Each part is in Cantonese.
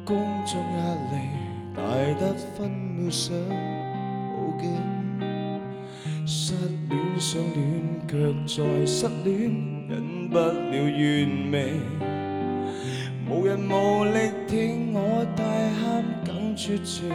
工作壓力大得分秒想報警，失戀想戀卻在失戀，忍不了完美，無人無力聽我大喊更絕情，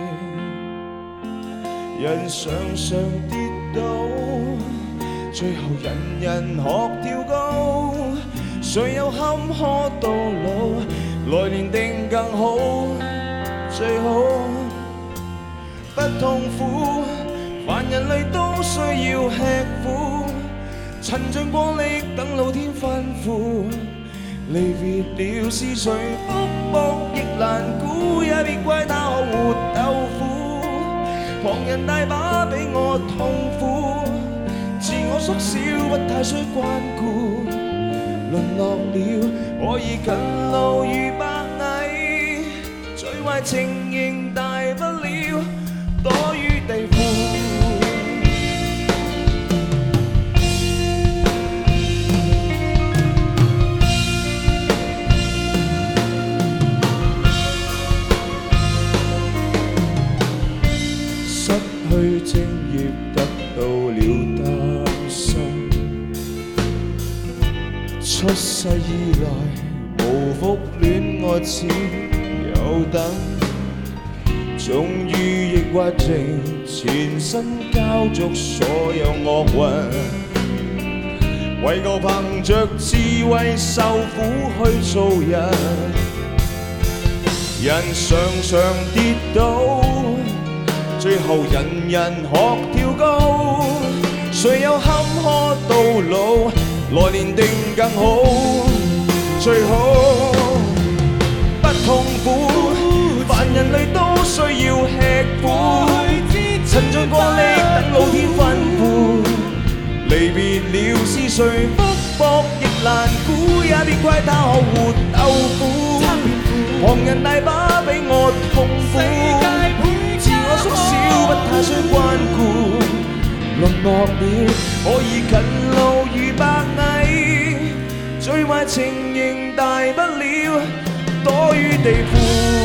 人常常跌倒，最後人人學跳高，誰有坎坷到老，來年定更好，最好不痛苦，凡人類都需要吃苦，曾盡過力等老天吩咐，離別了是誰福薄亦難估，也別怪他可活豆腐，旁人大把比我痛苦，自我縮小不太需關顧，淪落了我已近路如白蟻，最壞情形大不了躲於地庫。失去正業得到了擔心，出世以來無福戀愛只有等，終於抑鬱症全身交足所有惡運，為求憑着智慧受苦去做人，人常常跌倒，最後人人學跳高，誰有坎坷到老，來年定更好，最好不痛苦，凡人類都需要吃苦，曾盡過力等老天吩咐，離別了是誰福薄亦難估，也別怪他可活豆腐，旁人大把比我痛苦，自我縮小不太需關顧，淪落了我已近路如白蟻，最壞情形大不了躲於地庫，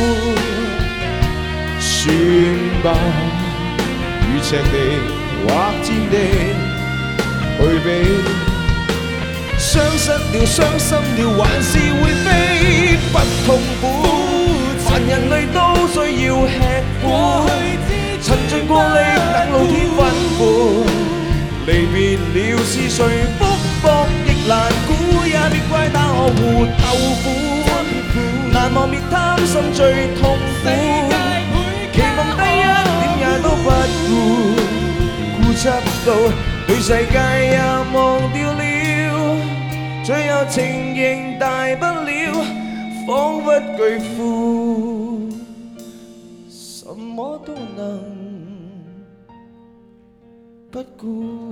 算吧，與赤地或戰地去比，傷失了傷心了還是會飛，不痛苦，凡人類都需要吃苦，曾盡過力等老天吩咐，離別了是誰福薄亦難估，也別怪他可活豆腐，難忘別貪心最痛苦，期望低一點也都不顧，固執到對世界也忘掉了，最後情形大不了彷彿巨富，什麼都能不顧。